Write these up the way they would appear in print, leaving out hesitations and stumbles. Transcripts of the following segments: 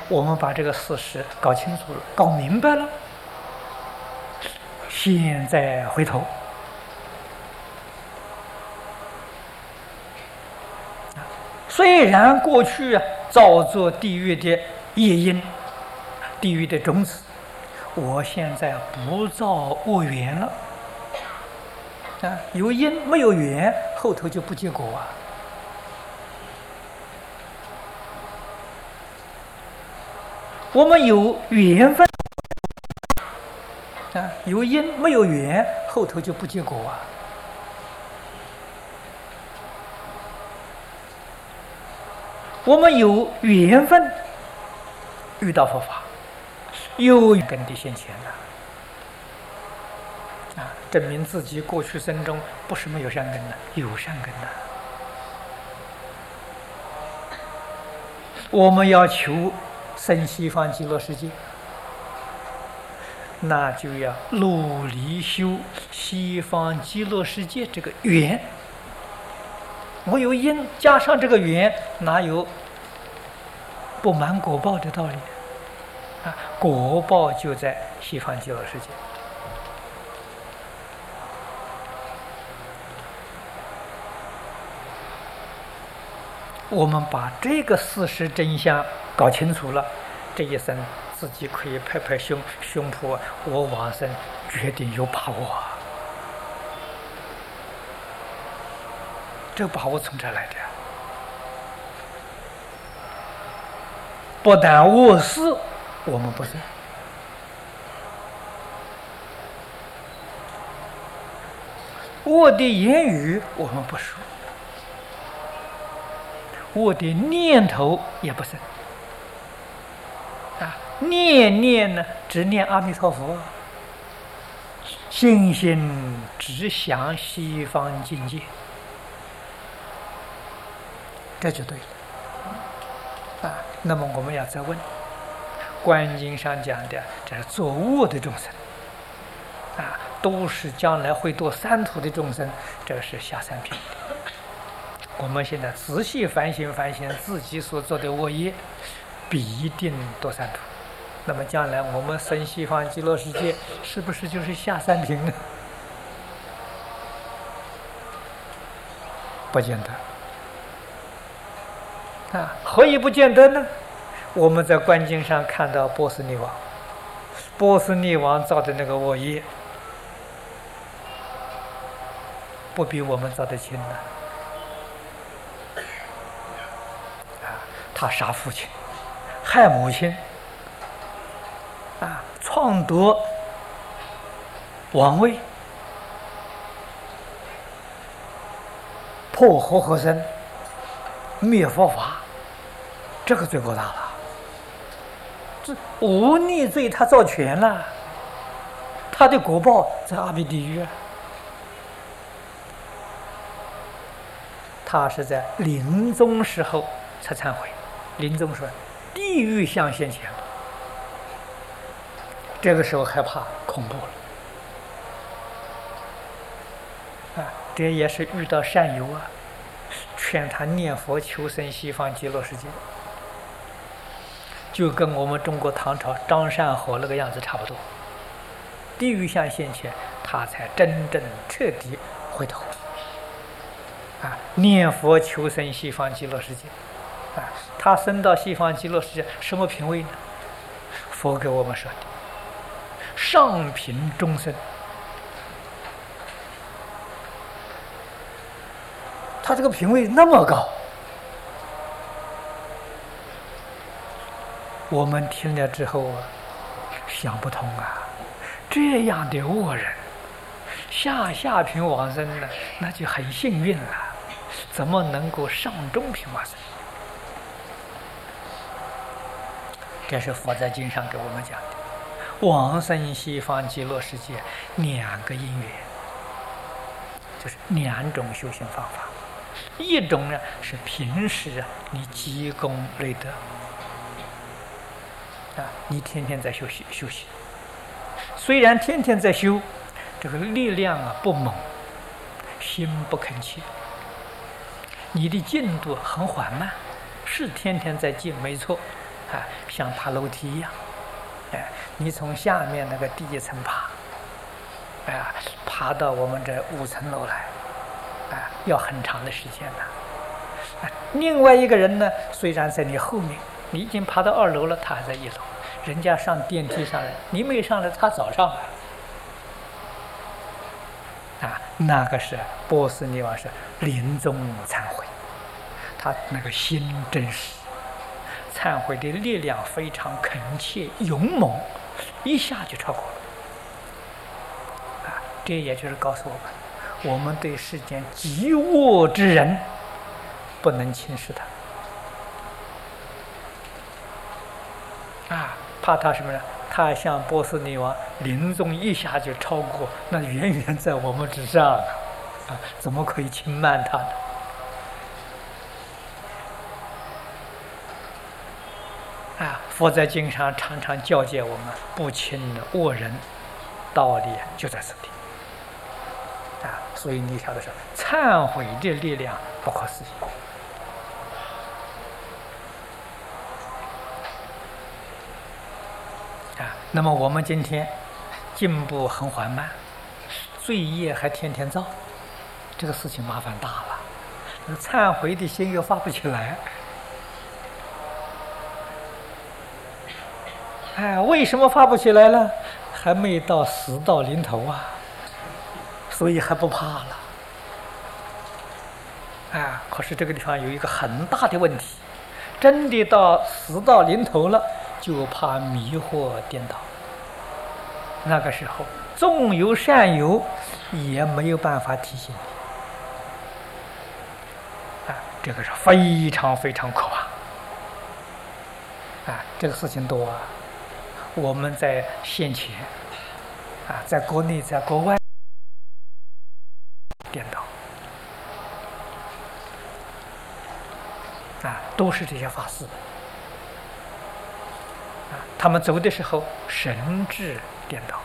我们把这个事实搞清楚了，搞明白了，现在回头，虽然过去造作地狱的业因、地狱的种子，我现在不造恶缘了。有因没有缘，后头就不结果啊。我们有缘分有因没有缘，后头就不结果啊。我们有缘分遇到佛法，有根的现前证明自己过去生中不是没有善根的，有善根的。我们要求生西方极乐世界，那就要努力修西方极乐世界这个缘。没有因加上这个缘，哪有不满果报的道理果报就在西方极乐世界。我们把这个事实真相搞清楚了，这一生自己可以拍拍胸脯，我往生决定有把握这个把握从这来的不但恶事我们不做，恶的言语我们不说，我的念头也不生念呢，只念阿弥陀佛，心心只想西方境界，这就对了那么我们要再问，观经上讲的这是作恶的众生都是将来会堕三途的众生，这是下三品的。我们现在仔细反省自己所做的恶业，必定堕三途。那么将来我们生西方极乐世界，是不是就是下三品呢？不见得何以不见得呢？我们在观经上看到波斯匿王造的那个恶业，不比我们造的轻呢他杀父亲，害母亲篡夺王位，破活和僧，灭佛法，这个罪过大了。这无逆罪他造全了，他的果报在阿鼻地狱他是在临终时候才忏悔，临终说地狱相现前了，这个时候害怕恐怖了这也是遇到善友劝他念佛求生西方极乐世界，就跟我们中国唐朝张善和那个样子差不多，地狱相现前，他才真正彻底回头念佛求生西方极乐世界他升到西方极乐世界什么品位呢？佛给我们说的上品中生，他这个品位那么高，我们听了之后想不通这样的恶人下品往生呢，那就很幸运了，怎么能够上中品往生？这是佛在经上给我们讲的，往生西方极乐世界两个因缘，就是两种修行方法。一种呢是平时你积功累德你天天在修习，虽然天天在修，这个力量不猛，心不吭气，你的进度很缓慢，是天天在进没错像爬楼梯一样，你从下面那个第一层爬，爬到我们这5层楼来，要很长的时间的。另外一个人呢，虽然在你后面，你已经爬到2楼了，他还在1楼，人家上电梯上来，你没上来，他早上来了。那个是波斯匿王是临终忏悔，他那个心真实，忏悔的力量非常恳切勇猛，一下就超过了。这也就是告诉我们对世间极恶之人不能轻视他。怕他什么呢？他像波斯匿王临终一下就超过，那远远在我们之上怎么可以轻慢他呢？佛在经上常常教诫我们不轻恶人，道理就在这里。所以你晓得说，忏悔的力量不可思议。那么我们今天进步很缓慢，罪业还天天造，这个事情麻烦大了。忏悔的心又发不起来。为什么发不起来了？还没到死到临头所以还不怕了。可是这个地方有一个很大的问题，真的到死到临头了，就怕迷惑颠倒。那个时候纵有善友，也没有办法提醒你。这个是非常非常可怕。这个事情多我们在现前在国内在国外颠倒都是这些法师他们走的时候神智颠倒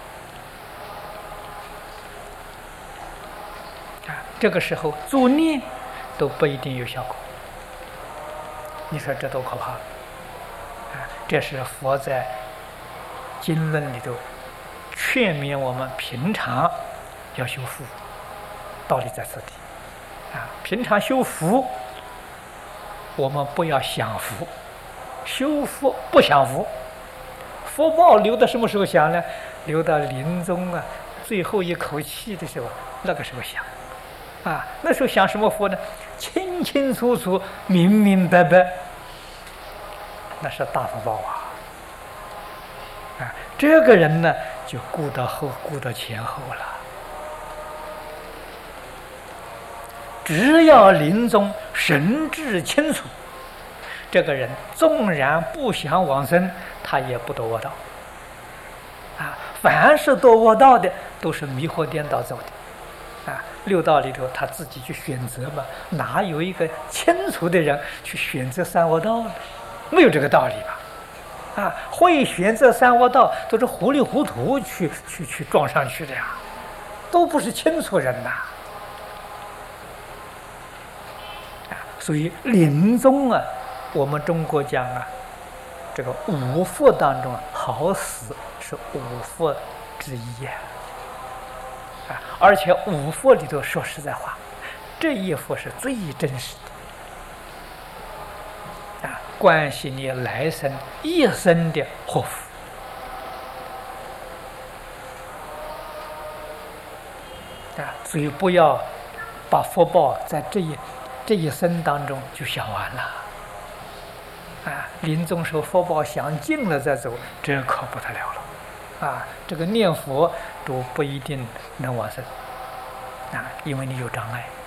这个时候助念都不一定有效果。你说这多可怕这是佛在经论里头劝勉我们平常要修福，道理在这里平常修福，我们不要享福，修福不享福。福报留到什么时候享呢？留到临终最后一口气的时候，那个时候享那时候享什么福呢？清清楚楚明明白白，那是大福报这个人呢就顾到后顾到前后了。只要临终神智清楚，这个人纵然不想往生，他也不堕恶道凡是堕恶道的都是迷惑颠倒走的六道里头他自己去选择嘛，哪有一个清楚的人去选择三恶道呢？没有这个道理吧会选择三恶道都是糊里糊涂去撞上去的都不是清楚人所以临终我们中国讲这个五福当中好死是五福之一而且五福里头说实在话，这一福是最真实的关系你来生一生的祸福所以不要把福报在这一生当中就享完了临终时候福报享尽了再走，这可不得了了这个念佛都不一定能往生因为你有障碍。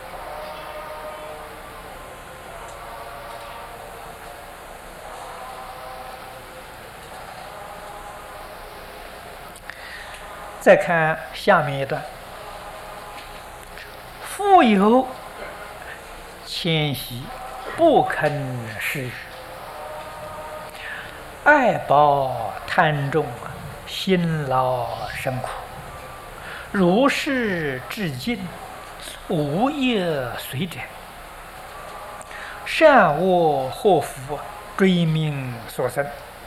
再看下面一段，富有谦息，不肯施予，爱报贪重，辛劳生苦，如是至尽，无业随者，善恶祸福，追命所生，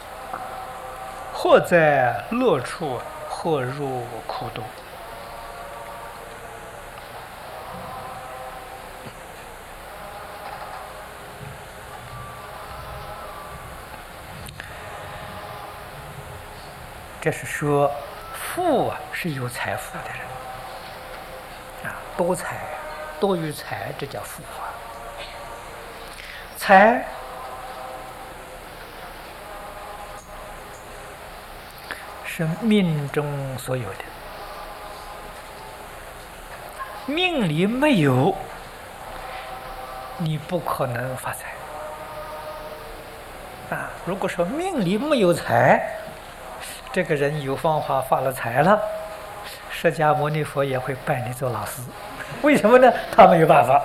或在乐处，或入苦毒。这是说富啊是有财富的人啊，多财多于财，这叫富啊。财是命中所有的，命里没有，你不可能发财啊。如果说命里没有财，这个人有方法发了财了，释迦牟尼佛也会拜你做老师。为什么呢？他没有办法，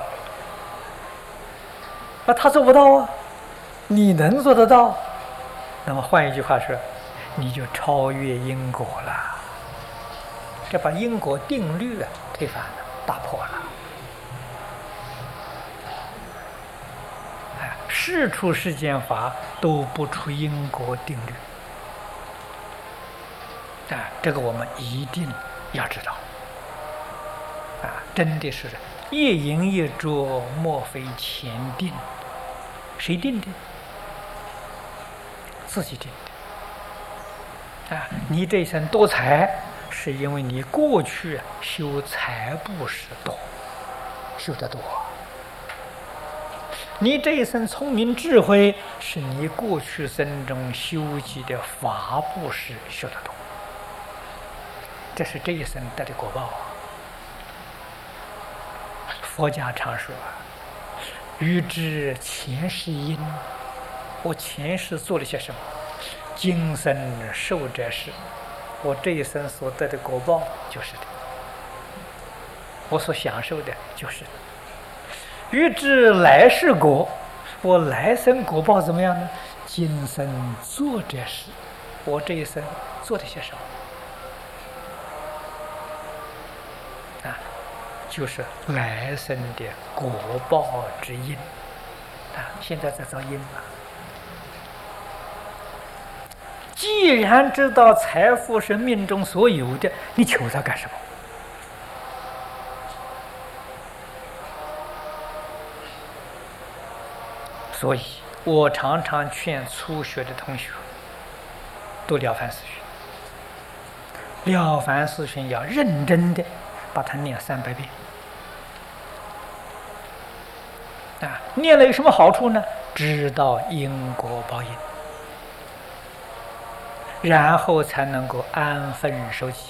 他做不到啊，你能做得到。那么换一句话说，你就超越因果了，这把因果定律推翻了，打破了。事出世间法都不出因果定律。这个我们一定要知道真的是业因业着，莫非前定。谁定的？自己定的你这一生多财，是因为你过去修财布施多，修得多。你这一生聪明智慧，是你过去生中修习的法布施修得多。这是这一生得的果报。佛家常说欲知前世因，我前世做了些什么，今生受者是，我这一生所得的果报就是的，我所享受的就是的。欲知来世果，我来生果报怎么样呢？今生做者是，我这一生做了些什么就是来生的果报之因现在在造因了。既然知道财富是命中所有的，你求它干什么？所以我常常劝初学的同学读《了凡四训》，《了凡四训》要认真的把它念300遍念了有什么好处呢？知道因果报应，然后才能够安分守己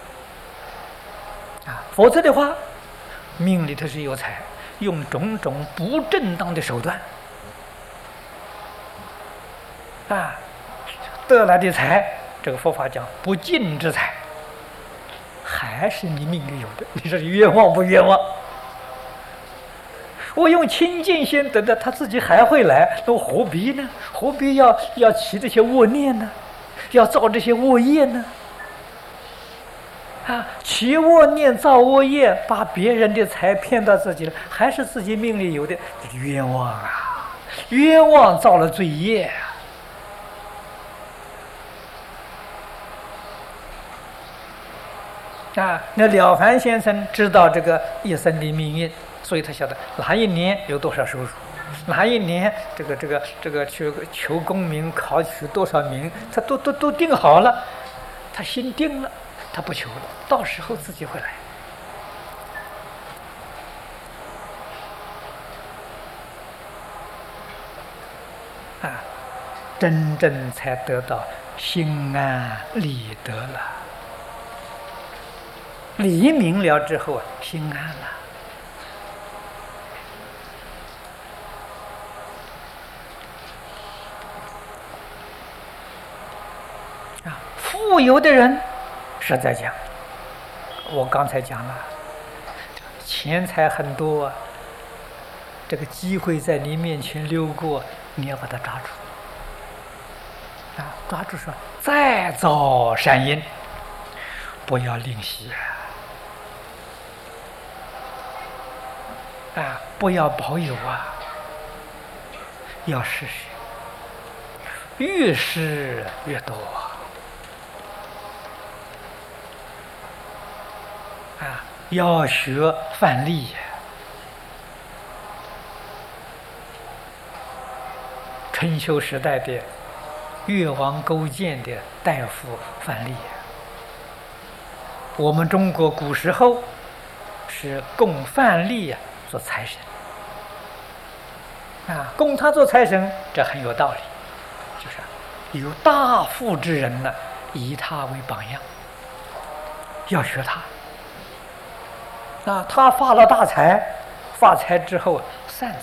否则的话，命里头是有财，用种种不正当的手段得来的财，这个佛法讲不净之财，还是你命里有的，你说冤枉不冤枉？我用清净心得的，他自己还会来，那我何必呢？何必要起这些恶念呢？要造这些恶业呢？起恶念造恶业，把别人的财骗到自己了，还是自己命里有的，冤枉啊！冤枉造了罪业那了凡先生知道这个一生的命运，所以他晓得哪一年有多少收入，哪一年这个去求功名考取多少名，他都定好了，他心定了，他不求了，到时候自己会来真正才得到心安理得了。理明了之后心安了。富有的人实在讲，我刚才讲了，钱财很多这个机会在你面前溜过，你要把它抓住抓住说再造善因，不要吝惜不要保有要施舍，越施越多要学范蠡呀。春秋时代的越王勾践的大夫范蠡呀。我们中国古时候是供范蠡呀做财神，供他做财神，这很有道理，就是有大富之人呢，以他为榜样，要学他。他发了大财，发财之后散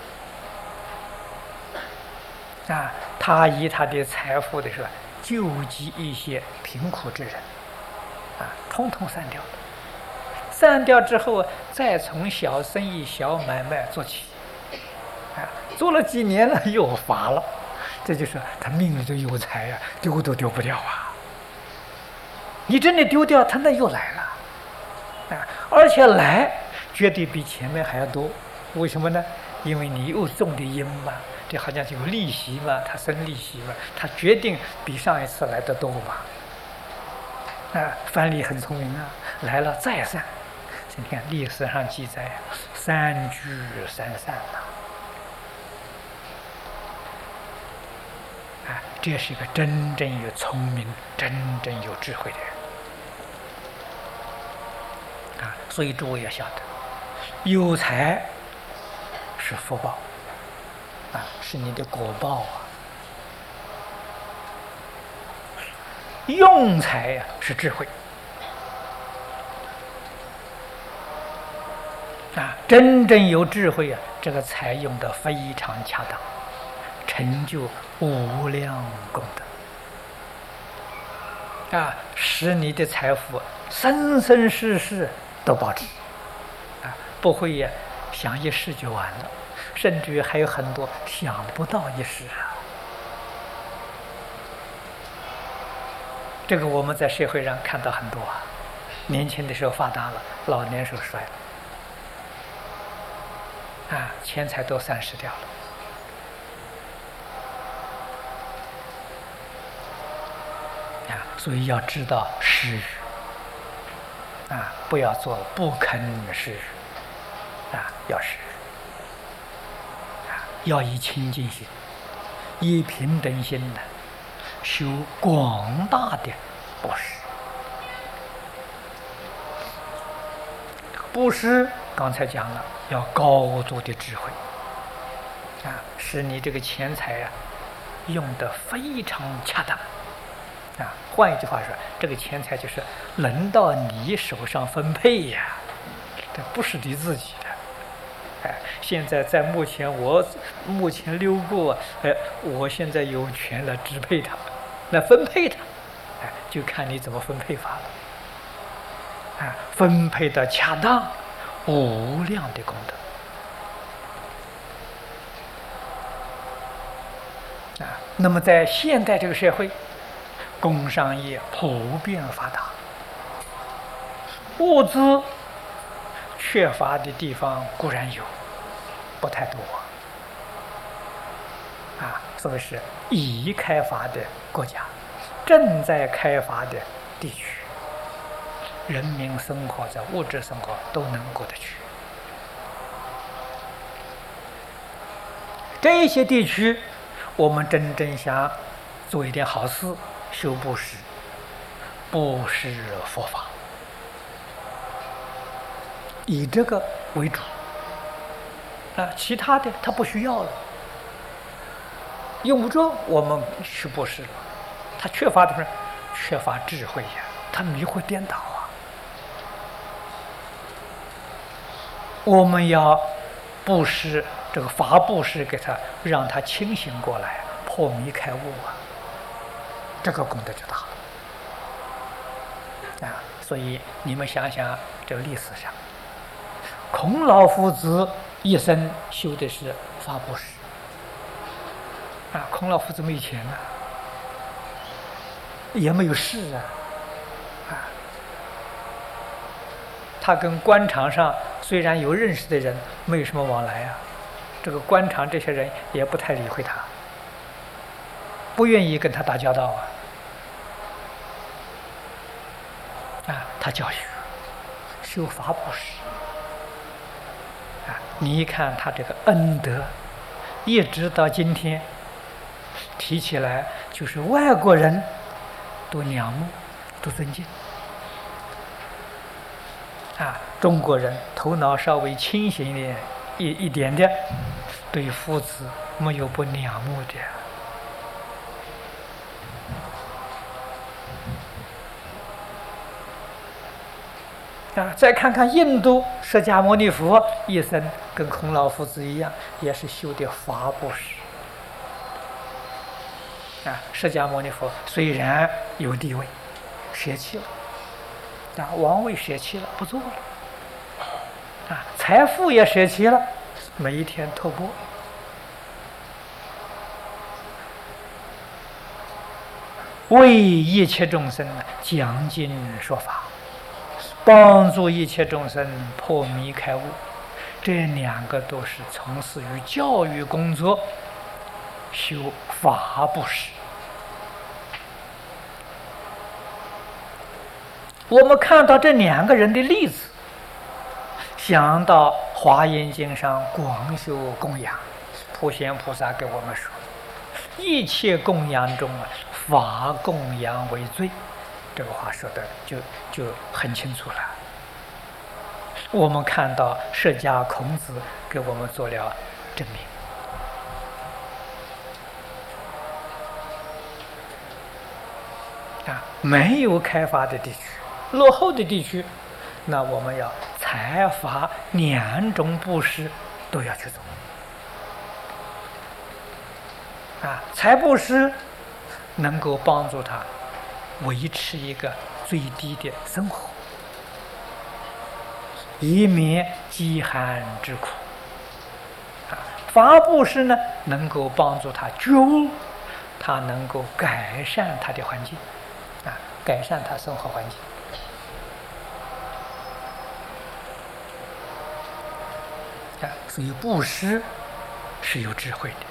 财，他以他的财富的时候救济一些贫苦之人，统统散掉了。散掉之后，再从小生意、小买卖做起，做了几年了又发了，这就是他命里头有财呀，丢都丢不掉啊！你真的丢掉，他那又来了，而且来绝对比前面还要多。为什么呢？因为你又种的因嘛，这好像有利息嘛，他生利息嘛，他决定比上一次来的多嘛。范蠡很聪明啊，来了再散。你看历史上记载，三聚三散这是一个真正有聪明、真正有智慧的人所以诸位要晓得，有财是福报是你的果报用财是智慧真正有智慧这个财用得非常恰当，成就无量功德使你的财富生生世世都保持不会想一世就完了，甚至于还有很多想不到一世这个我们在社会上看到很多年轻的时候发达了，老年时候衰了钱财都散失掉了所以要知道施予不要做不肯施予要施予要以清净心、以平等心的修广大的布施。布施刚才讲了，要高度的智慧使你这个钱财用得非常恰当换一句话说，这个钱财就是轮到你手上分配这不是你自己的现在在我目前溜过我现在有权来支配它，来分配它就看你怎么分配法了分配的恰当，无量的功德那么在现代这个社会，工商业普遍发达，物资缺乏的地方固然有，不太多所谓是已开发的国家，正在开发的地区，人民生活在物质生活都能过得去。这些地区我们真正想做一点好事，修布施，布施佛法，以这个为主其他的他不需要了，用不着我们去布施了。他缺乏的是缺乏智慧他迷惑颠倒我们要布施这个法布施给他，让他清醒过来，破迷开悟这个功德就大了所以你们想想，这个历史上孔老夫子一生修的是法布施孔老夫子没钱也没有势他跟官场上虽然有认识的人，没有什么往来这个官场这些人也不太理会他，不愿意跟他打交道他教育修法布施啊！你看他这个恩德，一直到今天提起来，就是外国人都仰慕、都尊敬啊！中国人头脑稍微清醒一点的，对夫子没有不仰慕的。再看看印度释迦牟尼佛一生跟孔老夫子一样，也是修的法布施。释迦牟尼佛虽然有地位，舍弃了，王位舍弃了，不做了，财富也舍弃了，每一天托钵，为一切众生讲经说法，帮助一切众生破迷开悟。这两个都是从事于教育工作，修法布施。我们看到这两个人的例子，想到《华严经》上广修供养，普贤菩萨给我们说，一切供养中法供养为最，这个话说的就很清楚了。我们看到释迦孔子给我们做了证明。没有开发的地区，落后的地区，那我们要财法两种布施都要去做。财布施能够帮助他维持一个最低的生活，以免饥寒之苦。法布施呢，能够帮助他觉悟，他能够改善他的环境，改善他生活环境。所以布施是有智慧的。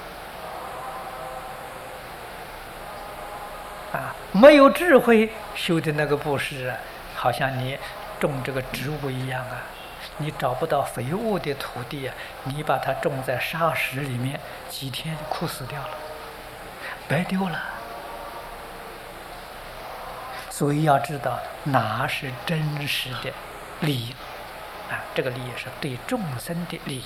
没有智慧修的那个布施好像你种这个植物一样你找不到肥沃的土地你把它种在沙石里面，几天就枯死掉了，白丢了。所以要知道哪是真实的利益这个利益是对众生的利益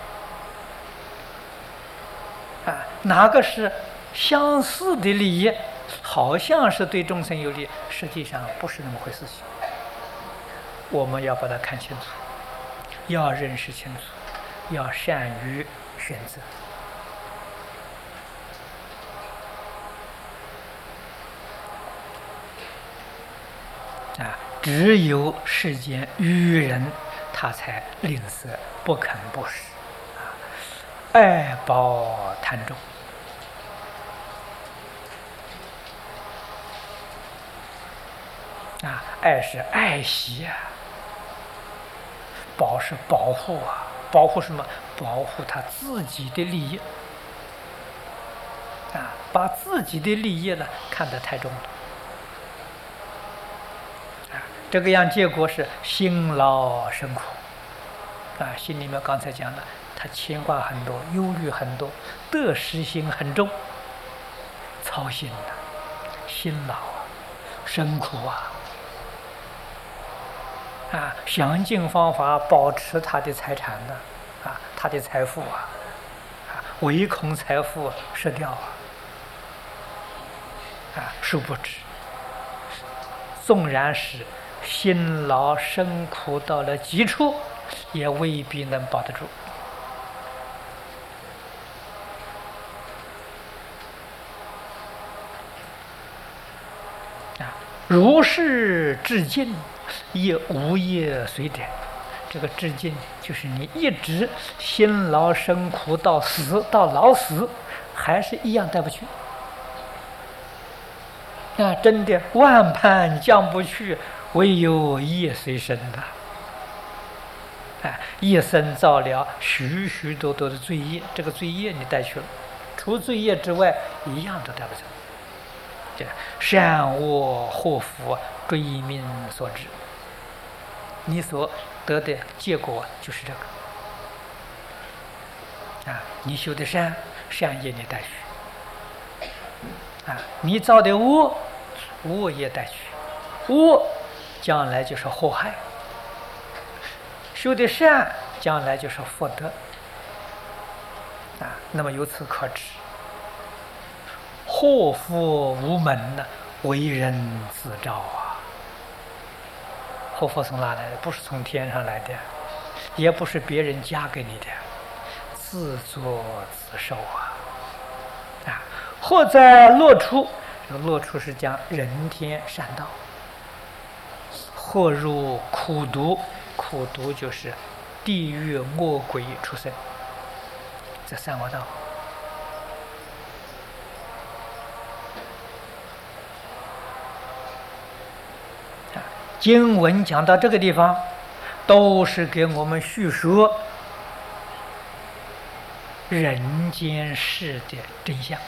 哪个是相似的利益，好像是对众生有利，实际上不是那么回事情。我们要把它看清楚，要认识清楚，要善于选择。只有世间愚人，他才吝啬不肯布施，爱宝贪重。爱是爱惜宝是保护保护什么？保护他自己的利益把自己的利益呢看得太重了这个样结果是辛劳生苦心里面刚才讲了，他牵挂很多，忧虑很多，得失心很重，操心辛劳生苦想尽方法保持他的财产他的财富唯恐财富失掉殊不知纵然是辛劳生苦到了极处，也未必能保得住如是至尽，亦无业随点。这个至尽就是你一直辛劳生苦到死，到老死，还是一样带不去真的万般降不去，唯有业随身一生造了许许多多的罪业，这个罪业你带去了，除罪业之外一样都带不走。善恶祸福追命所致你所得的结果就是这个。你修的善，善业你带去；你造的恶，恶业带去，恶将来就是祸害；修的善，将来就是福德。那么由此可知，祸福无门呢，为人自招啊！祸福从哪来的？不是从天上来的，也不是别人加给你的，自作自受啊！祸在乐处，这个乐处是讲人天善道；祸入苦毒，苦毒就是地狱恶鬼出生。这三恶道。经文讲到这个地方，都是给我们叙说人间事的真相。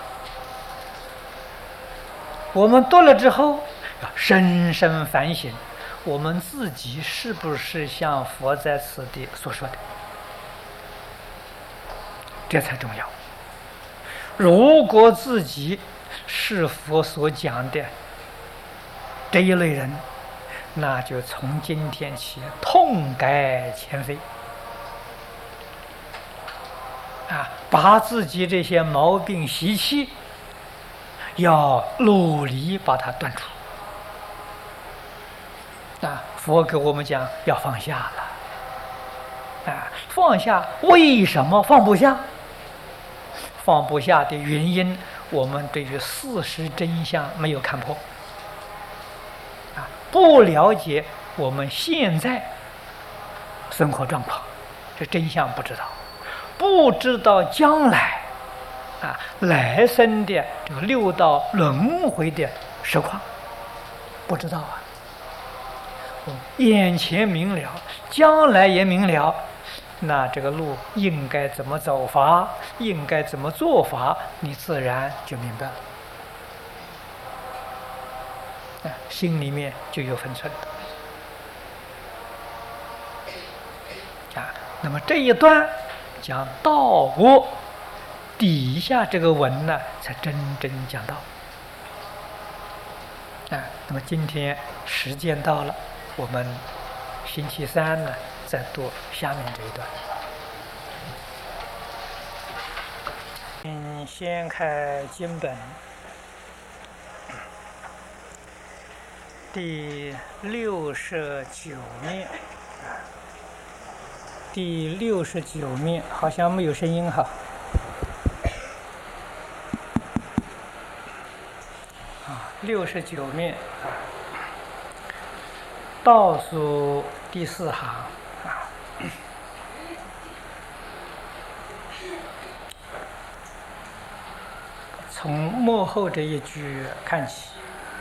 我们读了之后，要深深反省，我们自己是不是像佛在此地所说的，这才重要。如果自己是佛所讲的这一类人，那就从今天起痛改前非把自己这些毛病习气要努力把它断除佛给我们讲要放下了放下，为什么放不下？放不下的原因，我们对于事实真相没有看破不了解我们现在生活状况，这真相不知道，不知道将来来生的这个六道轮回的实况，不知道眼前明了，将来也明了，那这个路应该怎么走法，应该怎么做法，你自然就明白了。心里面就有分寸那么这一段讲道我底下这个文呢，才真正讲到那么今天时间到了，我们星期三呢再读下面这一段。先开经本第69面，第69面好像没有声音哈。69面倒数第4行从末后这一句看起。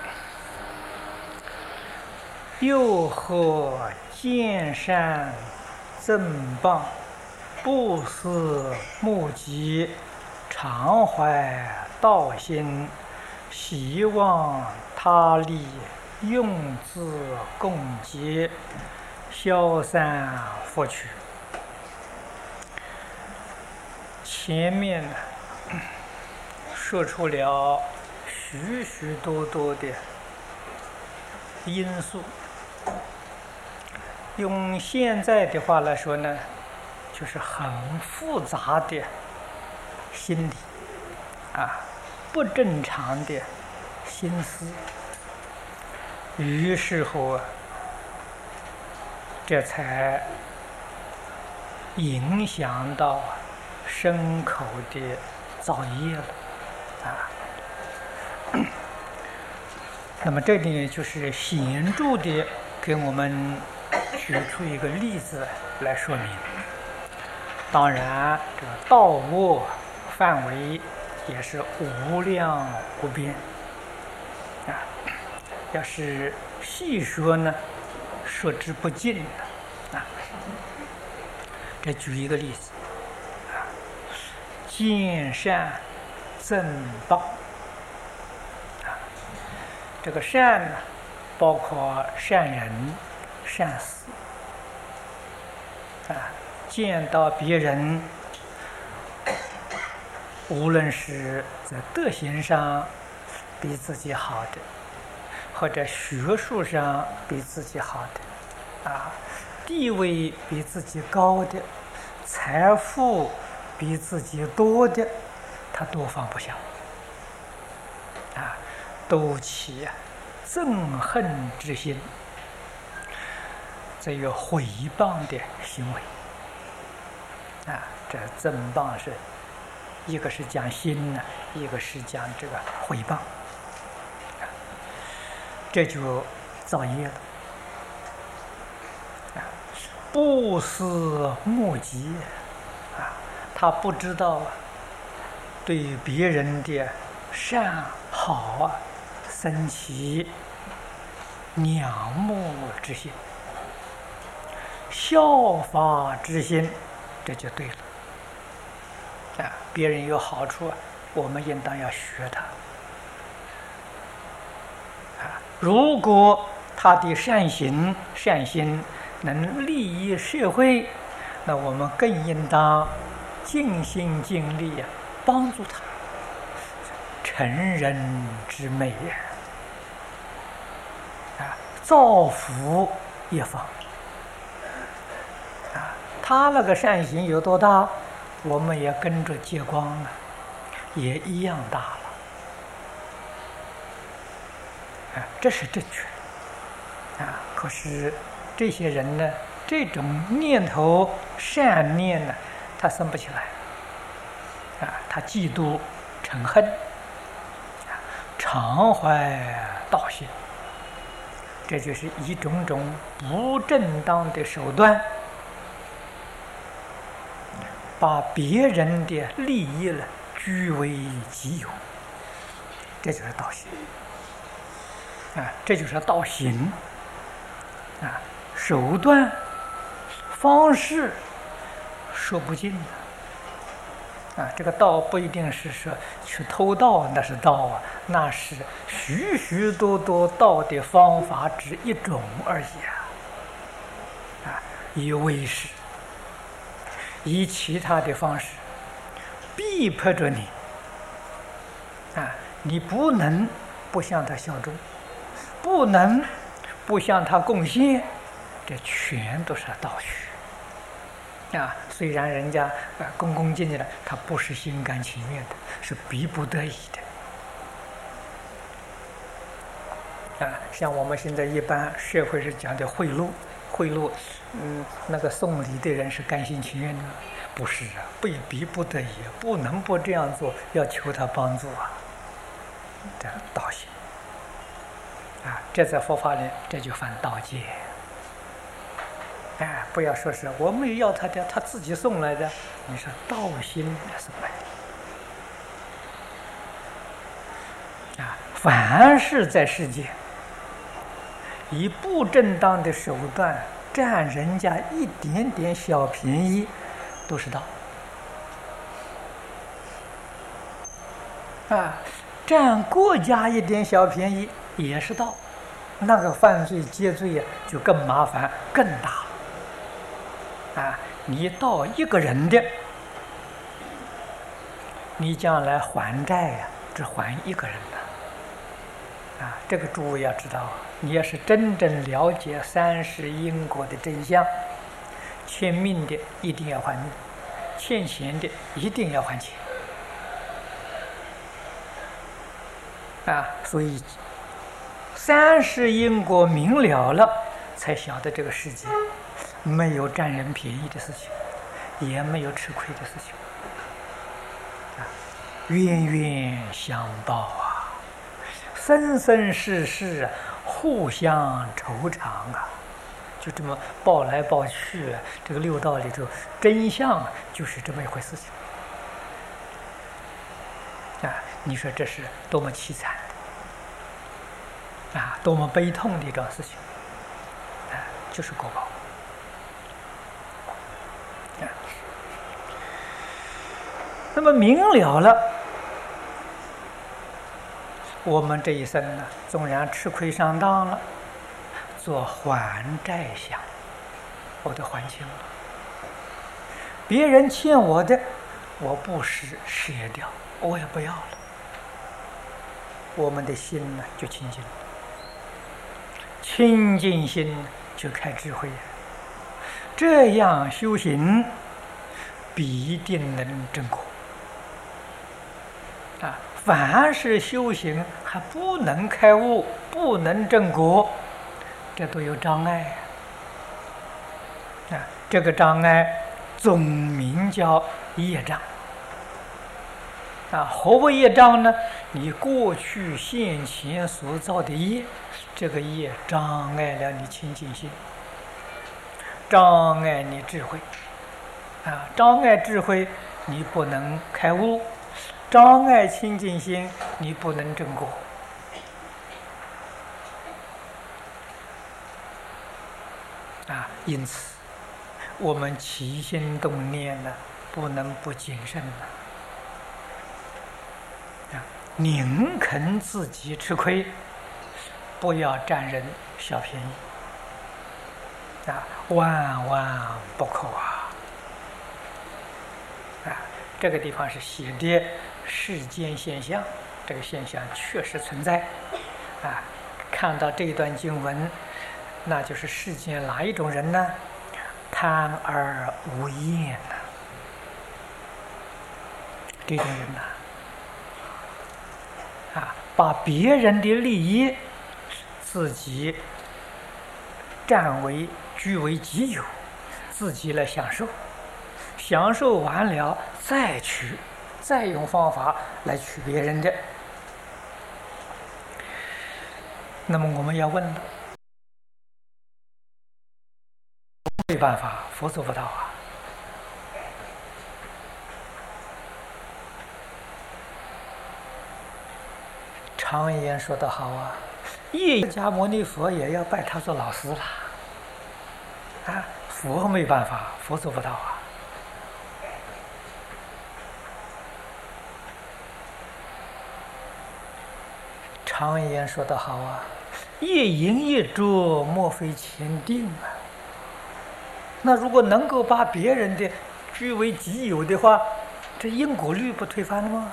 又何见善赠谤，不思目击，常怀道心，希望他利，用自共结，消散福取。前面说出了许许多多的因素，用现在的话来说呢，就是很复杂的心理不正常的心思，于是乎这才影响到身口的造业了那么这里就是显著的给我们举出一个例子来说明。当然这个道我范围也是无量无边要是细说呢，说之不尽这举一个例子见善赠谤这个善呢，包括善人、 善思啊，见到别人，无论是在德行上比自己好的，或者学术上比自己好的，啊，地位比自己高的，财富比自己多的，他都放不下，啊，都起憎恨之心，这有毁谤的行为，啊，这憎谤是一个是讲心呢，一个是讲这个毁谤，这就造业了。不思目及啊，他不知道对别人的善好啊，生起仰慕之心、效法之心，这就对了。啊，别人有好处，我们应当要学他。啊，如果他的善行、善心能利益社会，那我们更应当尽心尽力帮助他，成人之美啊，造福一方啊。他那个善行有多大，我们也跟着结光了，也一样大了啊，这是正确的啊。可是这些人呢，这种念头善念呢，他生不起来啊，他嫉妒嗔恨，常怀盗心，这就是一种种不正当的手段，把别人的利益呢据为己有，这就是盗心啊，这就是盗行啊。手段、方式说不尽的啊！这个盗不一定是说去偷盗，那是盗啊，那是许许多多盗的方法之一种而已啊！以为是，以其他的方式逼迫着你啊！你不能不向他效忠，不能不向他贡献。这全都是盗取啊！虽然人家恭恭敬敬的，他不是心甘情愿的，是逼不得已的啊！像我们现在一般社会是讲的贿赂，贿赂，那个送礼的人是甘心情愿的，不是啊，被逼不得已，不能不这样做，要求他帮助啊！这盗行啊，这在佛法里这就犯盗戒。哎，不要说是我没有要他的，他自己送来的，你说盗心送来的啊！凡是在世界以不正当的手段占人家一点点小便宜，都是盗啊！占国家一点小便宜也是盗，那个犯罪结罪呀，就更麻烦更大了。啊，你盗一个人的，你将来还债呀，只还一个人的。啊，这个诸位要知道，你要是真正了解三世因果的真相，欠命的一定要还命，欠钱的一定要还钱。啊，所以三世因果明了了，才晓得这个世界没有占人便宜的事情，也没有吃亏的事情，啊，冤冤相报啊，生生世世啊，互相酬偿啊，就这么报来报去，这个六道里头真相就是这么一回事情，啊，你说这是多么凄惨的啊，多么悲痛的一桩事情，啊，就是果报。那么明了了，我们这一生呢，纵然吃亏上当了， 做还债相，我都还清了。别人欠我的，我不施舍掉，我也不要了。我们的心呢就清净了，清净心就开智慧，这样修行必定能证果。凡是修行还不能开悟、不能证果，这都有障碍这个障碍总名叫业障何为业障呢？你过去现前所造的业，这个业障碍了你清净心，障碍你智慧障碍智慧，你不能开悟。障碍清净心，你不能证果因此我们起心动念呢，不能不谨慎宁肯自己吃亏，不要占人小便宜万万不可这个地方是写的世间现象，这个现象确实存在看到这段经文，那就是世间哪一种人呢？贪而无厌这种人把别人的利益自己据为己有，自己来享受，享受完了再用方法来取别人的。那么我们要问了，没办法，佛做不到常言说得好释迦牟尼佛也要拜他做老师了佛没办法，佛做不到常言说得好一饮一啄，莫非前定那如果能够把别人的据为己有的话，这因果律不推翻了吗？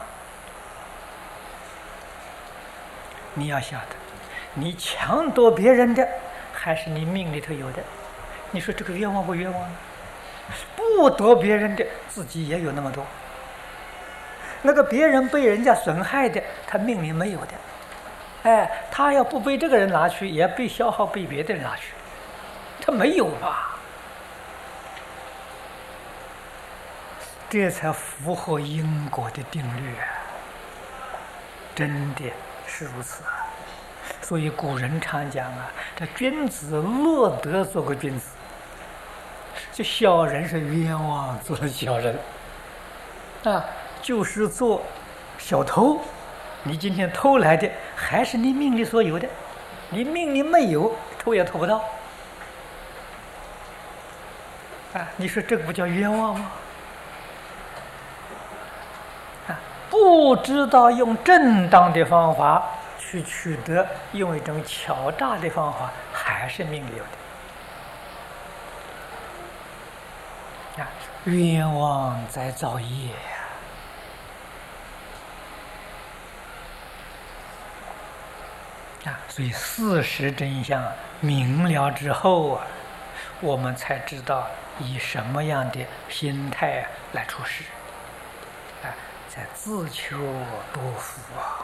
你要晓得，你抢夺别人的，还是你命里头有的？你说这个冤枉不冤枉呢？不夺别人的，自己也有那么多。那个别人被人家损害的，他命里没有的。他要不被这个人拿去，也被消耗被别的人拿去，他没有吧？这才符合因果的定律真的是如此所以古人常讲这君子乐得做个君子，这小人是冤枉做了小人就是做小偷，你今天偷来的还是你命里所有的，你命里没有，偷也偷不到你说这个不叫冤枉吗？不知道用正当的方法去取得，用一种巧诈的方法，还是命里有的冤枉在造业所以事实真相明了之后我们才知道以什么样的心态来处事在自求多福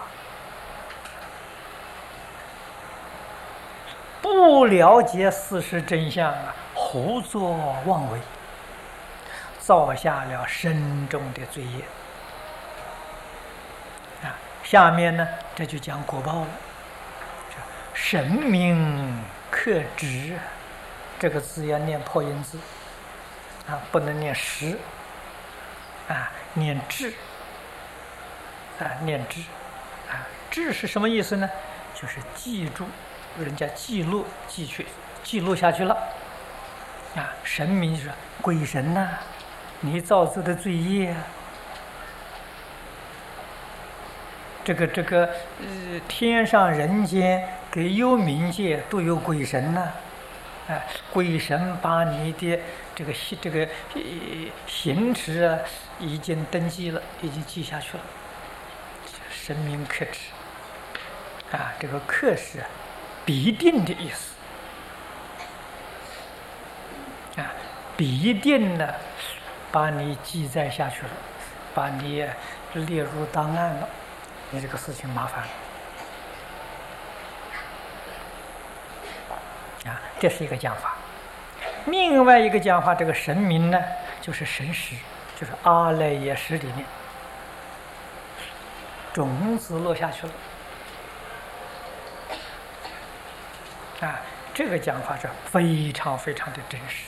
不了解事实真相胡作妄为，造下了深重的罪业下面呢，这就讲果报了。神明克执，这个字要念破音字不能念实念智念智智是什么意思呢？就是记住，人家记录下去了神明就是鬼神你造作的罪业这个天上人间给幽冥界都有鬼神呢，鬼神把你的这个行持啊，已经登记了，已经记下去了，神明克制这个克是必定的意思必定呢，把你记载下去了，把你列入档案了，你这个事情麻烦了。这是一个讲法。另外一个讲法，这个神明呢，就是神识，就是阿赖耶识里面种子落下去了。这个讲法是非常非常的真实。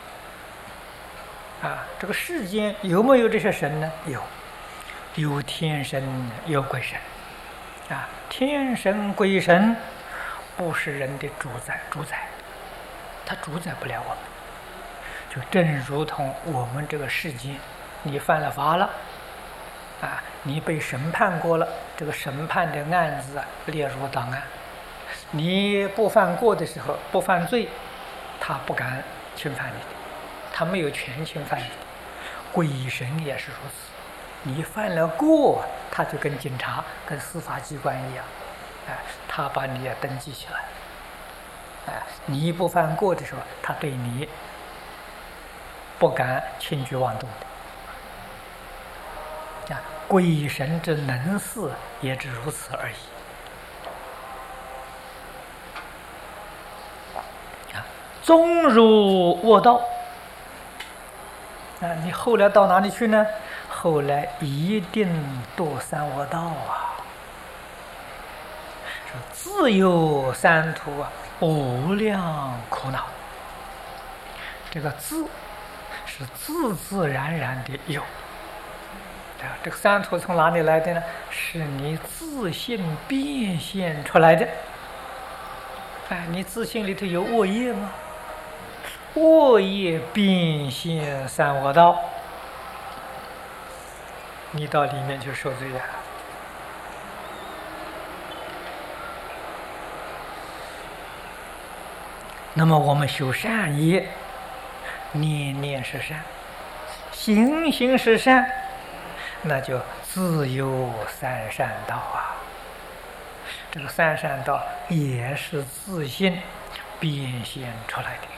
这个世间有没有这些神呢？有天神，有鬼神。天神、鬼神不是人的主宰，他主宰不了我们。就正如同我们这个世间，你犯了法了，你被审判过了，这个审判的案子列入档案。你不犯过的时候，不犯罪，他不敢侵犯你的，他没有权侵犯你的。鬼神也是如此，你犯了过，他就跟警察、跟司法机关一样，他把你也登记起来。你不犯过的时候，他对你不敢轻举妄动的。鬼神之能事也只如此而已。终入卧道，你后来到哪里去呢？后来一定堕三恶道自有三途无量苦恼。这个自是自自然然的有，这个三途从哪里来的呢？是你自信变现出来的。你自信里头有恶业吗？恶业变现三恶道，你到里面去受罪了。那么我们修善业，念念是善，行行是善，那就自有三善道这个三善道也是自信变现出来的。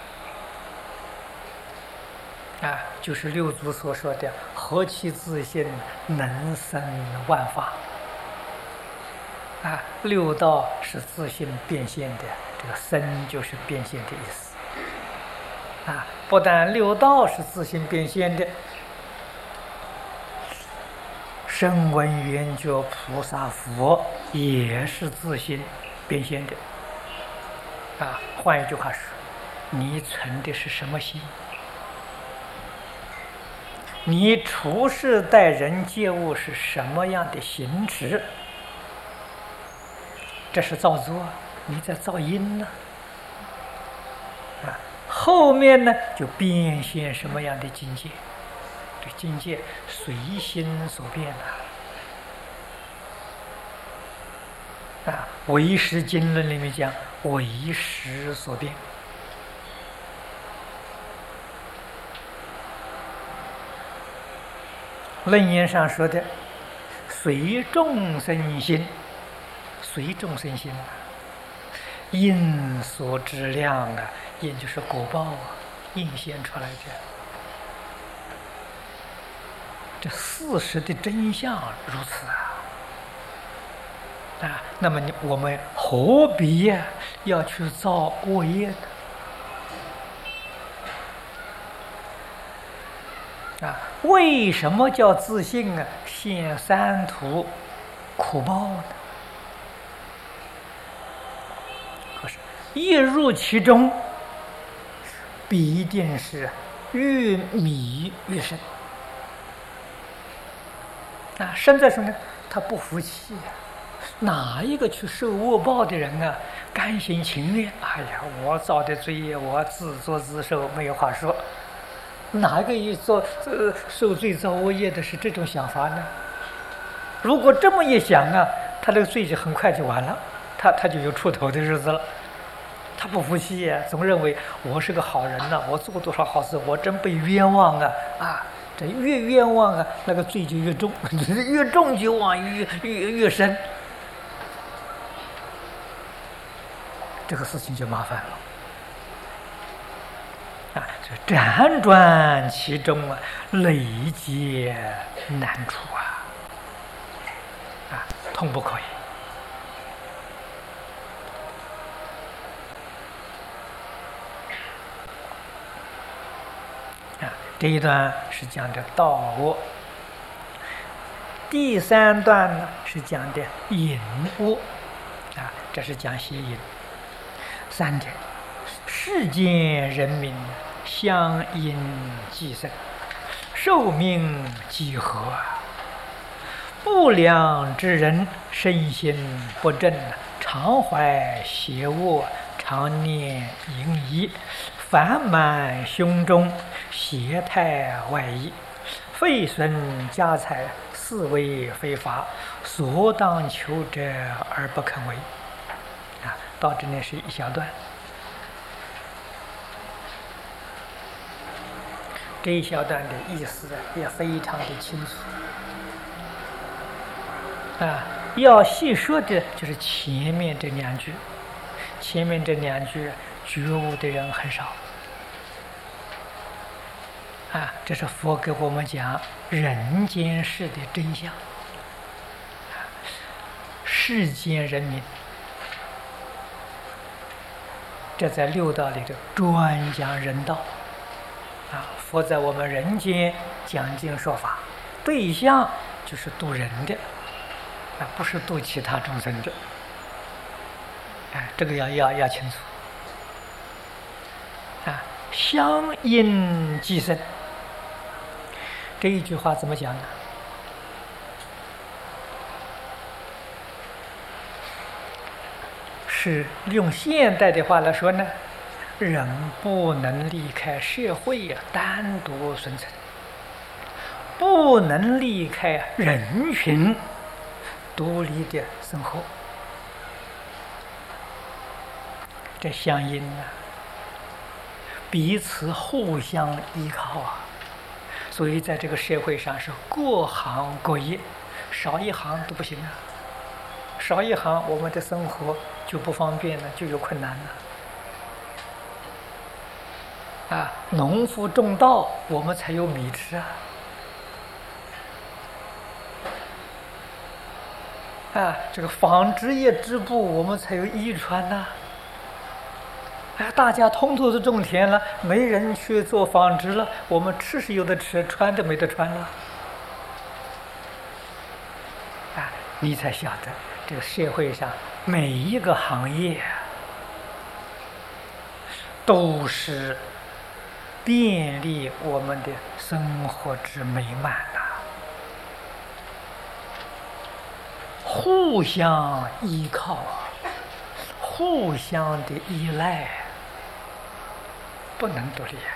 就是六祖所说的何其自信，能生万法。六道是自信变现的，这个生就是变现的意思。不但六道是自信变现的，声闻缘觉菩萨佛也是自信变现的。换一句话说，你存的是什么心？你处事待人接物是什么样的行持？这是造作，你在造因呢。后面呢就变现什么样的境界？这境界随心所变唯识经论里面讲唯识所变。楞严上说的随众生心，随众生心因所知量因就是果报映现出来的。这事实的真相如此那么我们何必要去造恶业呢？为什么叫自信现三途苦报呢？可是，一入其中，必定是越迷越深。深在什么呢？他不服气哪一个去受恶报的人甘心情愿？哎呀，我造的罪业，我自作自受，没有话说。哪一个受罪造恶业的是这种想法呢？如果这么一想他这个罪就很快就完了，他他就有出头的日子了。他不服气呀，总认为我是个好人呐，我做多少好事，我真被冤枉啊！啊，这越冤枉啊，那个罪就越重，越重就往越深，这个事情就麻烦了。啊，这辗转其中啊，累劫难除啊！啊，痛不可言。这一段是讲的道恶，第3段呢是讲的淫恶，啊，这是讲邪淫。3点，世间人民相因既生，寿命几何啊！不良之人身心不正，常怀邪恶，常念淫逸，烦满胸中，邪态外溢，废损家财，肆为非法，所当求者而不肯为。啊，到这里是一小段。这一小段的意思也非常的清楚。啊，要细说的就是前面这2句，前面这2句觉悟的人很少。啊，这是佛给我们讲人间事的真相。世间人民，这在六道里头专讲人道。啊，佛在我们人间讲经说法，对象就是度人的，啊，不是度其他众生的。哎，这个要清楚。啊，相因即生。这一句话怎么讲呢？是用现代的话来说呢，人不能离开社会呀，单独生存，不能离开人群，独立的生活。这相应啊，彼此互相依靠啊。所以在这个社会上是各行各业，少一行都不行啊！少一行，我们的生活就不方便了，就有困难了。啊，农夫种稻，我们才有米吃啊！啊，这个纺织业织布，我们才有衣穿呐。哎，大家通通都种田了，没人去做纺织了，我们吃是有的吃，穿都没得穿了。啊，你才晓得这个社会上每一个行业都是便利我们的生活之美满呐，互相依靠，互相的依赖。不能独立。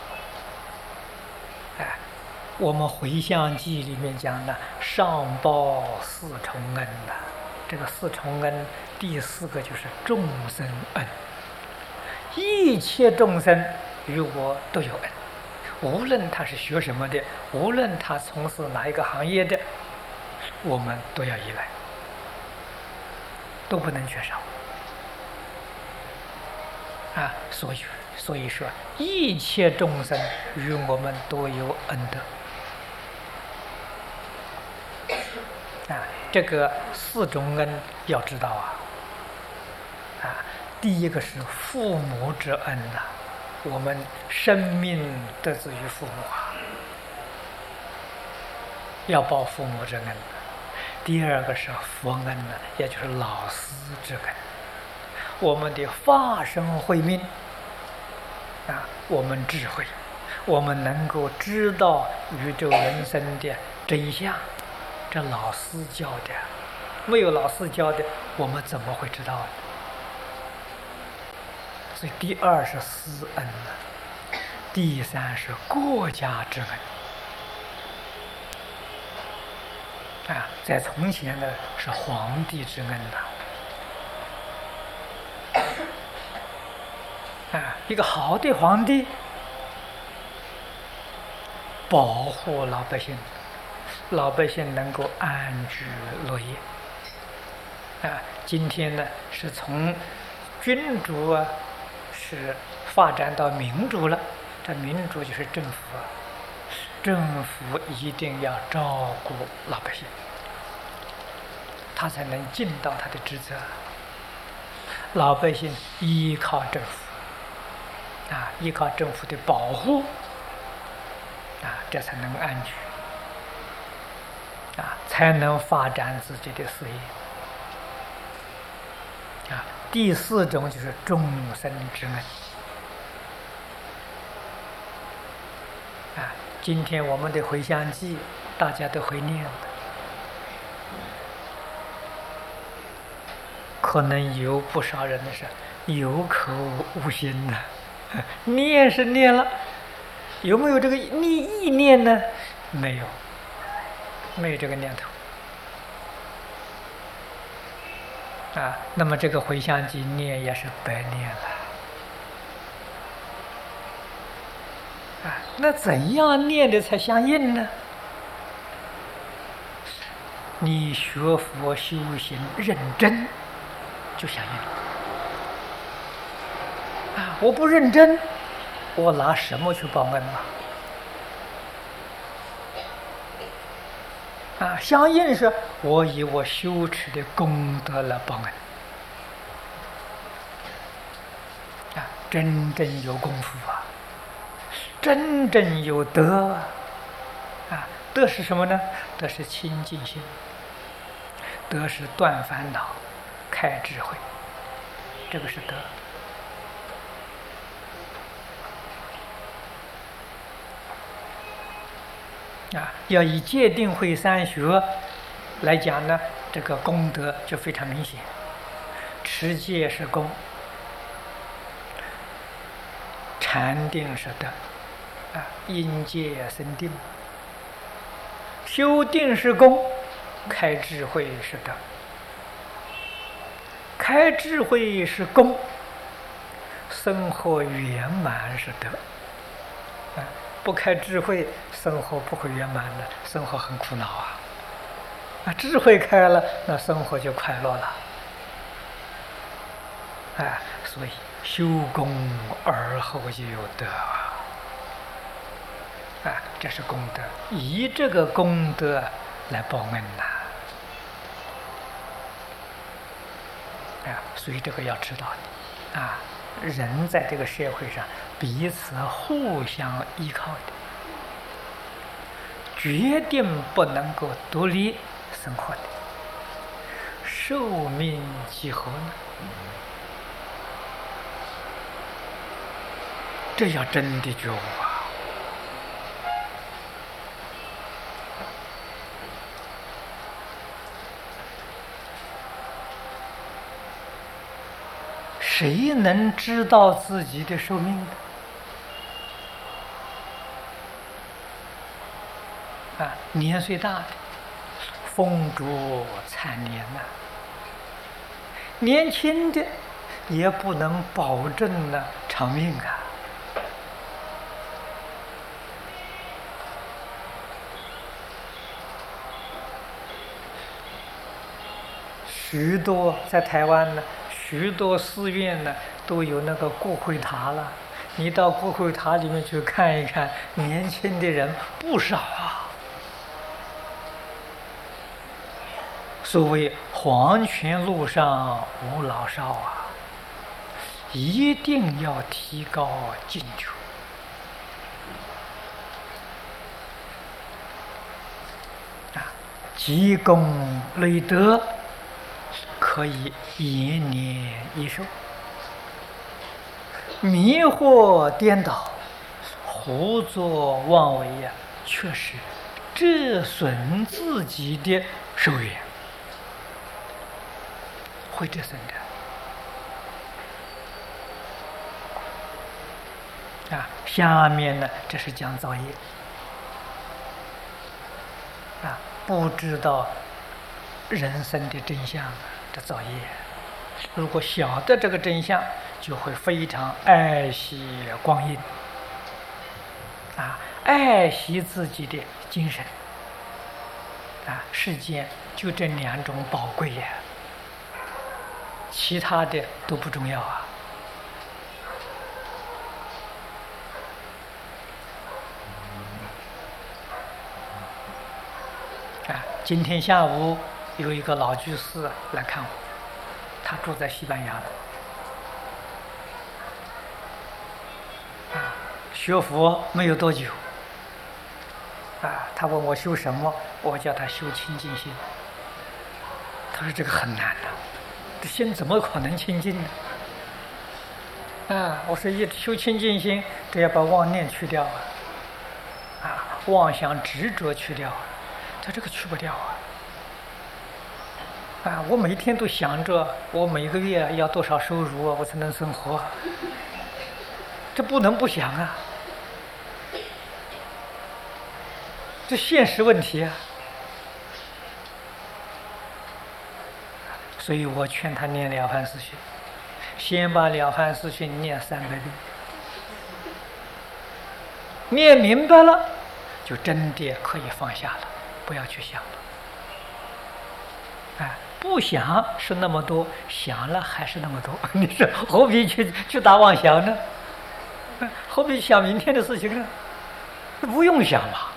哎，我们《回向记》里面讲的上报4重恩呐，这个4重恩，第4个就是众生恩。一切众生与我都有恩，无论他是学什么的，无论他从事哪一个行业的，我们都要依赖，都不能缺少。啊，所以说，一切众生与我们都有恩德。啊，这个4种恩要知道啊。啊，第一个是父母之恩呐，我们生命得自于父母啊，要报父母之恩。第二个是佛恩呢，也就是老师之恩。我们的法身慧命啊，我们智慧，我们能够知道宇宙人生的真相，这老师教的，没有老师教的，我们怎么会知道呢？所以第2是私恩呢，第3是国家之恩。啊，在从前呢是皇帝之恩呐。 一个好的皇帝保护老百姓，老百姓能够安居乐业。今天呢是从君主是发展到民主了，这民主就是政府政府一定要照顾老百姓，他才能尽到他的职责。老百姓依靠政府，依靠政府的保护，这才能安居，才能发展自己的事业。第四种就是众生之恩。今天我们的回向偈，大家都会念的，可能有不少人是有口无心的，念是念了，有没有这个意念呢？没有，没有这个念头。那么这个回向偈念也是白念了。那怎样念的才相应呢？你学佛修行认真，就相应了。我不认真，我拿什么去报恩嘛？相应是我以我修持的功德来报恩。真正有功夫真正有德德是什么呢？德是清净心，德是断烦恼、开智慧，这个是德。要以戒定慧三学来讲呢，这个功德就非常明显。持戒是功，禅定是德，因戒生定，修定是功，开智慧是德。开智慧是功，生活圆满是德。不开智慧，生活不会圆满的，生活很苦恼智慧开了，那生活就快乐了。所以修功而后就有德这是功德，以这个功德来报恩所以这个要知道的人在这个社会上彼此互相依靠的，决定不能够独立生活的，寿命几何呢？这要真的觉悟谁能知道自己的寿命呢？年岁大的风烛残年年轻的也不能保证长命许多在台湾许多寺院都有那个骨灰塔了，你到骨灰塔里面去看一看，年轻的人不少所谓黄泉路上无老少一定要提高警觉积功累德，可以延年益寿；迷惑颠倒、胡作妄为却是折损自己的寿元，会折损的。下面这是讲造业不知道人生的真相，这造业如果晓得这个真相，就会非常爱惜光阴，爱惜自己的精神，世间就这2种宝贵呀，其他的都不重要啊。今天下午有一个老居士来看我，他住在西班牙的，学佛没有多久，他问我修什么，我叫他修清净心。他说这个很难的，这心怎么可能清净呢？我说一修清净心，这要把妄念去掉妄想执着去掉他这个去不掉我每天都想着我每个月要多少收入我才能生活，这不能不想这现实问题所以我劝他念了凡四训，先把了凡四训念300遍，念明白了就真的可以放下了，不要去想了。不想是那么多，想了还是那么多。你说何必去打妄想呢？何必想明天的事情呢？不用想嘛。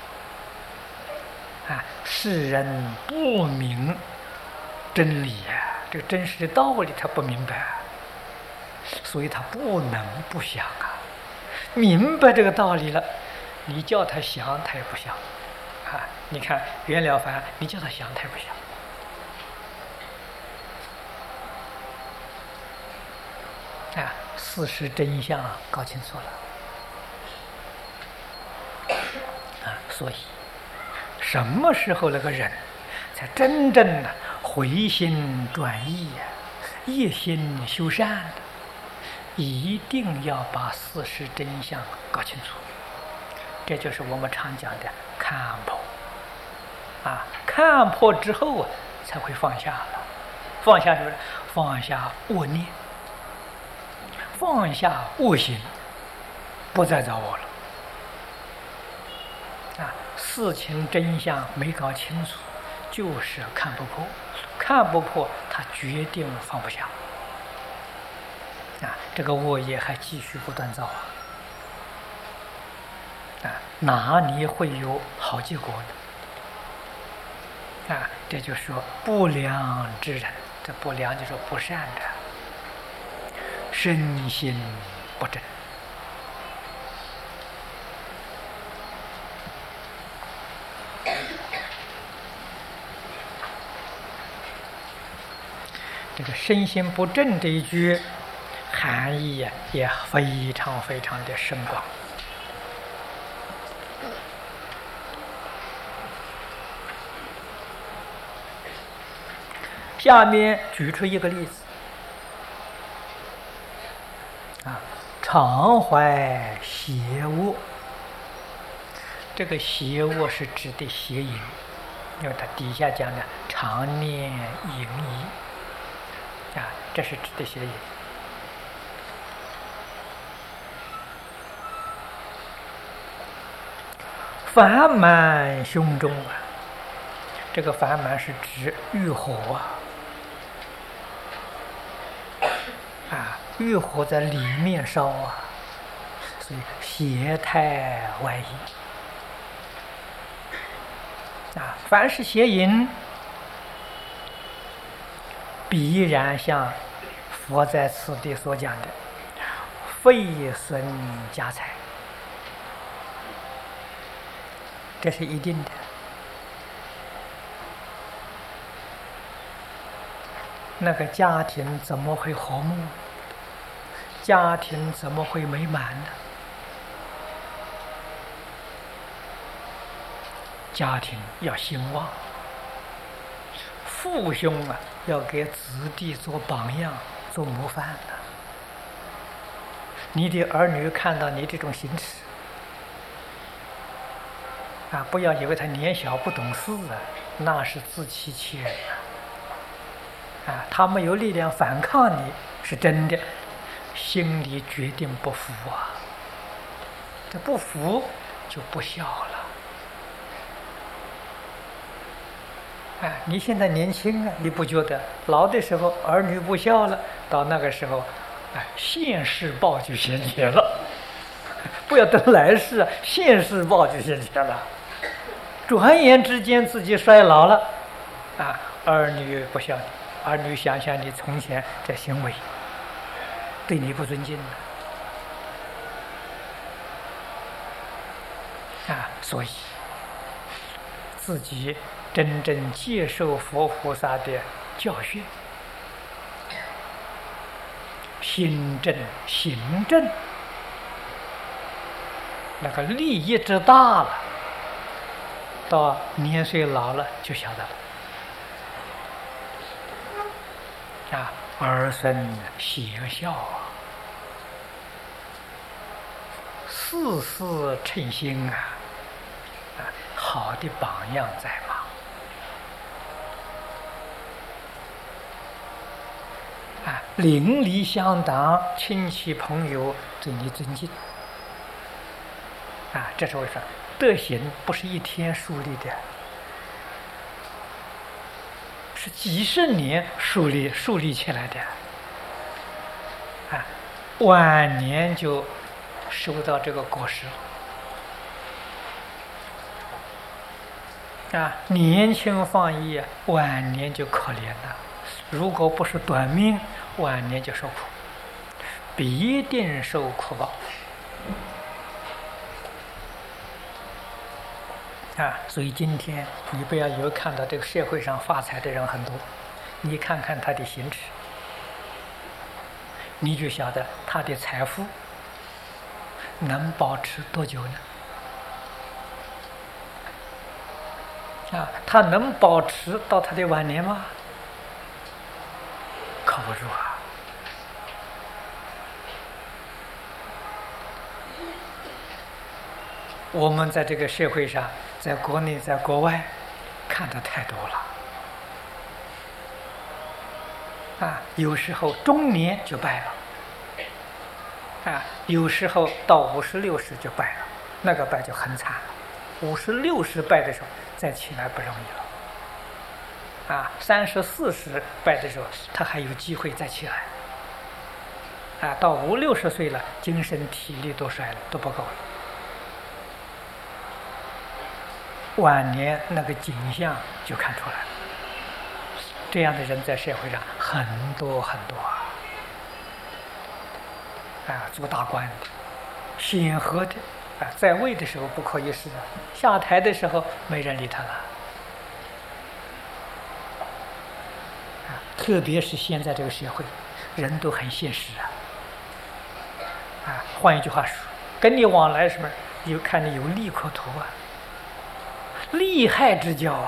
世人不明真理这个真实的道理他不明白，所以他不能不想明白这个道理了，你叫他想他也不想你看袁了凡，你叫他想他也不想事实真相搞清楚了所以什么时候那个人才真正的回心转意一心修善的，一定要把事实真相搞清楚，这就是我们常讲的看破看破之后才会放下了。放下什么？放下恶念，放下恶行，不再找我了事情真相没搞清楚，就是看不破，看不破他决定放不下这个恶业还继续不断造哪里会有好结果呢？这就说不良之人，这不良就是不善的，身心不正。这个身心不正这一句含义也非常非常的深广。下面举出一个例子常怀邪恶。这个邪恶是指的邪淫，因为它底下讲的常念淫仪这是指的邪淫。烦满胸中这个烦满是指欲火欲火在里面烧所以邪态外溢凡是邪淫，必然像佛在此地所讲的废损家财，这是一定的。那个家庭怎么会和睦？家庭怎么会美满呢？家庭要兴旺，父兄要给子弟做榜样、做模范的。你的儿女看到你这种行持不要以为他年小不懂事那是自欺欺人他没有力量反抗你是真的，心里决定不服啊。这不服就不孝了。你现在年轻啊，你不觉得老的时候儿女不孝了，到那个时候，现世报就现前了。不要等来世，现世报就现前了。转眼之间自己衰老了，儿女不孝，儿女想想你从前这行为，对你不尊敬所以自己真正接受佛菩萨的教训，心正行正，那个利益之大了，到年岁老了就晓得了。儿孙贤孝事事称心好的榜样在嘛。邻里乡党、亲戚朋友对你尊敬这是为什么？德行不是一天树立的，是几十年树立起来的晚年就收到这个果实年轻放逸晚年就可怜了。如果不是短命，晚年就受苦，必定受苦报所以今天你不要以为看到这个社会上发财的人很多，你看看他的行持，你就晓得他的财富能保持多久呢？他能保持到他的晚年吗？靠不住我们在这个社会上，在国内在国外看的太多了有时候中年就败了有时候到50、60就败了，那个败就很惨了。50、60败的时候再起来不容易了30、40败的时候他还有机会再起来到50、60岁了，精神体力都衰了，都不够了。晚年那个景象就看出来了。这样的人在社会上很多很多做大官的、显赫的在位的时候不可一世下台的时候没人理他了特别是现在这个社会，人都很现实换一句话说，跟你往来什么，有看你有利可图利害之交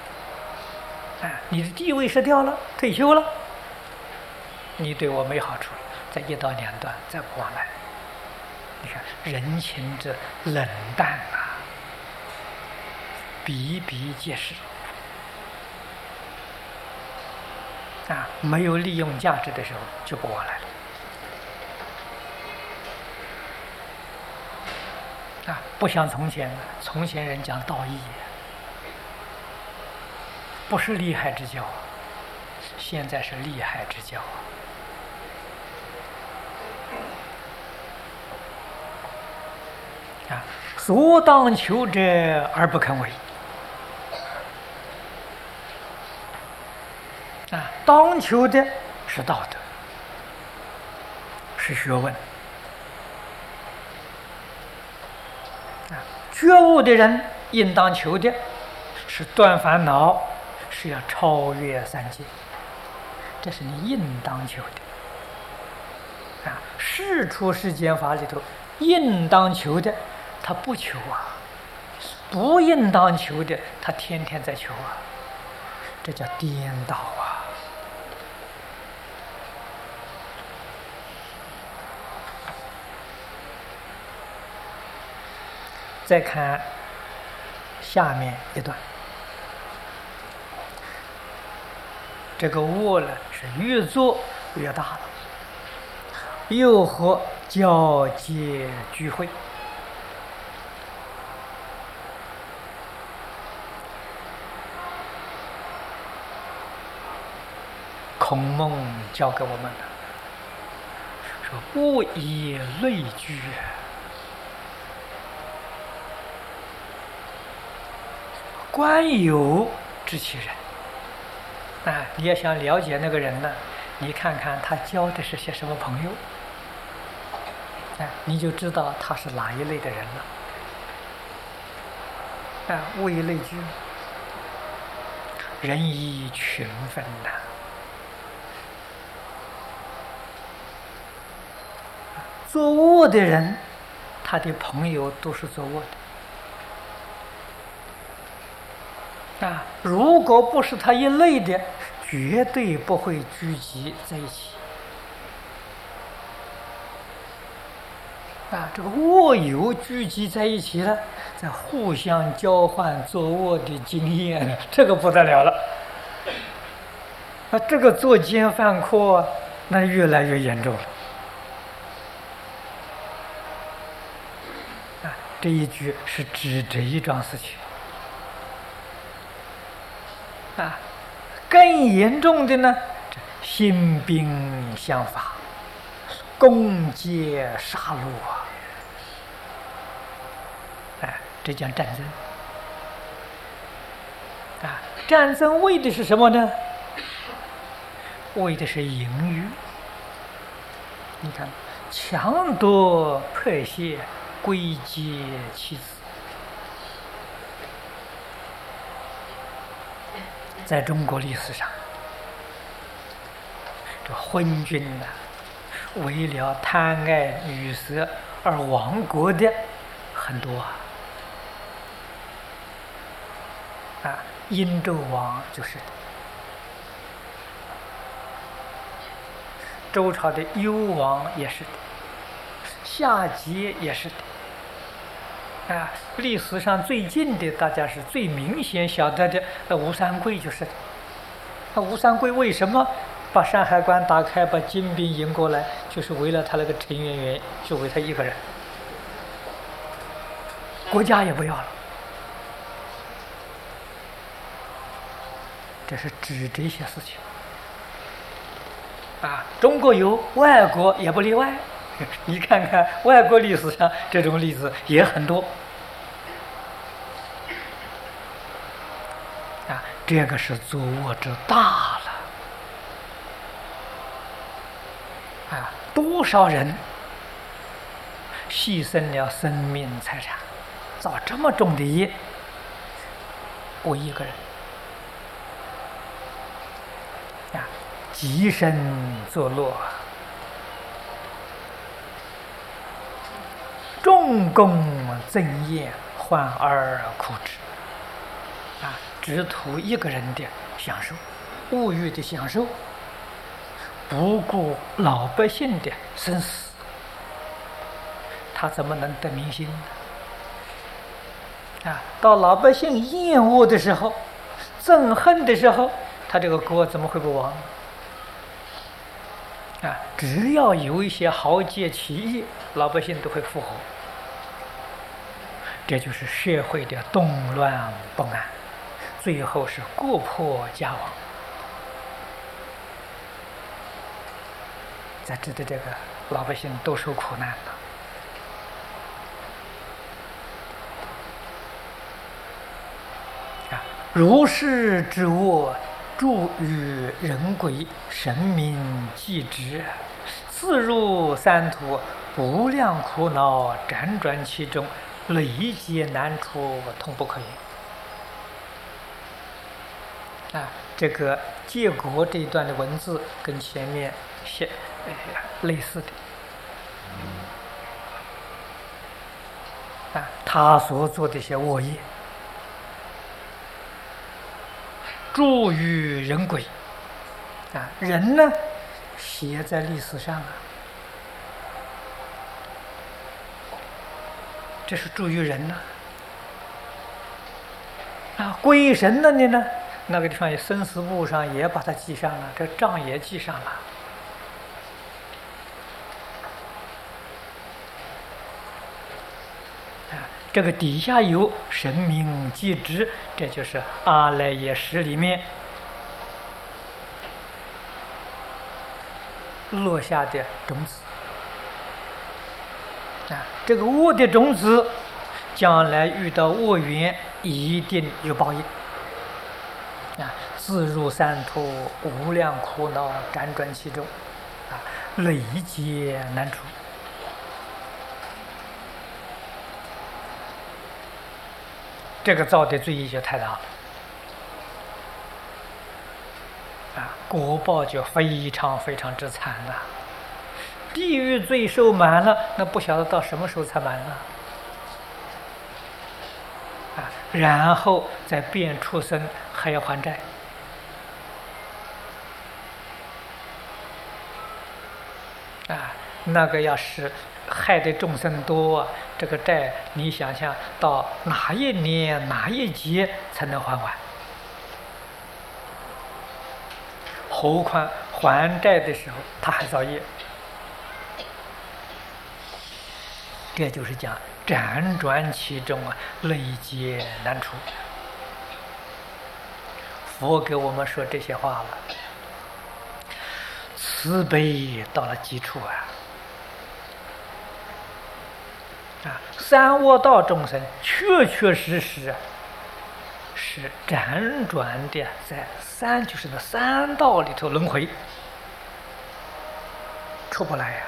你的地位失掉了，退休了，你对我没好处，再一刀两断，再不往来。你看人情之冷淡比比皆是没有利用价值的时候就不往来了不像从前人讲道义不是利害之交现在是利害之交所当求者而不肯为当求的是道德，是学问觉悟的人应当求的是断烦恼，是要超越三界，这是你应当求的世出世间法里头应当求的他不求不应当求的他天天在求这叫颠倒再看下面一段， 这个恶呢是越做越大了，又和交接聚会。孔孟教给我们的说：“物以类聚。”观有知其人。你要想了解那个人呢，你看看他交的是些什么朋友，你就知道他是哪一类的人了。物以类聚，人以群分呐。做恶的人，他的朋友都是做恶的。如果不是他一类的，绝对不会聚集在一起。这个恶友聚集在一起了，在互相交换做恶的经验，这个不得了了。这个作奸犯科，那越来越严重了。这一句是指这一桩事情。更严重的呢，兴兵相伐，攻击杀戮这叫战争。战争为的是什么呢？为的是淫欲。你看，强夺迫械，归结妻子。在中国历史上，这昏君为了贪爱女色而亡国的很多殷纣王就是的，周朝的幽王也是的，夏桀也是的。历史上最近的，大家是最明显晓得的，吴三桂就是的。吴三桂为什么把山海关打开，把金兵迎过来，就是为了他那个陈圆圆，就为他一个人，国家也不要了。这是指这些事情中国有，外国也不例外。你看看外国历史上这种例子也很多这个是作恶之大了多少人牺牲了生命财产，造这么重的业，为一个人极身作乐，众功憎厌，患而苦之只图一个人的享受，物欲的享受，不顾老百姓的生死，他怎么能得民心呢？到老百姓厌恶的时候，憎恨的时候，他这个国怎么会不亡？只要有一些豪杰起义，老百姓都会附和。这就是社会的动乱不安，最后是国破家亡。在这的这个老百姓都受苦难了。如是之恶，著于人鬼，神明既知，自入三途，无量苦恼辗转其中，累劫难出，痛不可言。这个结果这一段的文字跟前面类似的。他所做的一些恶业，著于人鬼。人呢，写在历史上这是著于人归神了的呢， 那个地方有生死簿上也把它记上了，这账也记上了。这个底下有神明记知，这就是阿赖耶识里面落下的种子。这个恶的种子，将来遇到恶缘，一定有报应。自入三途，无量苦恼辗转其中，累劫难除。这个造的罪业就太大了，果报就非常非常之惨了。地狱罪受满了，那不晓得到什么时候才满呢？然后再变畜生，还要还债。那个要是害的众生多，这个债你想想到哪一年哪一劫才能还完？何况还债的时候他还造业，这就是讲辗转其中累劫难除。佛给我们说这些话了，慈悲到了极处三恶道众生确确实实是辗转的在就是那三道里头轮回，出不来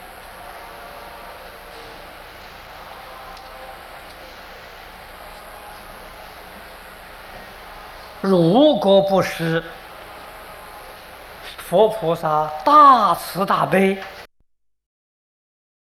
如果不是佛菩萨大慈大悲，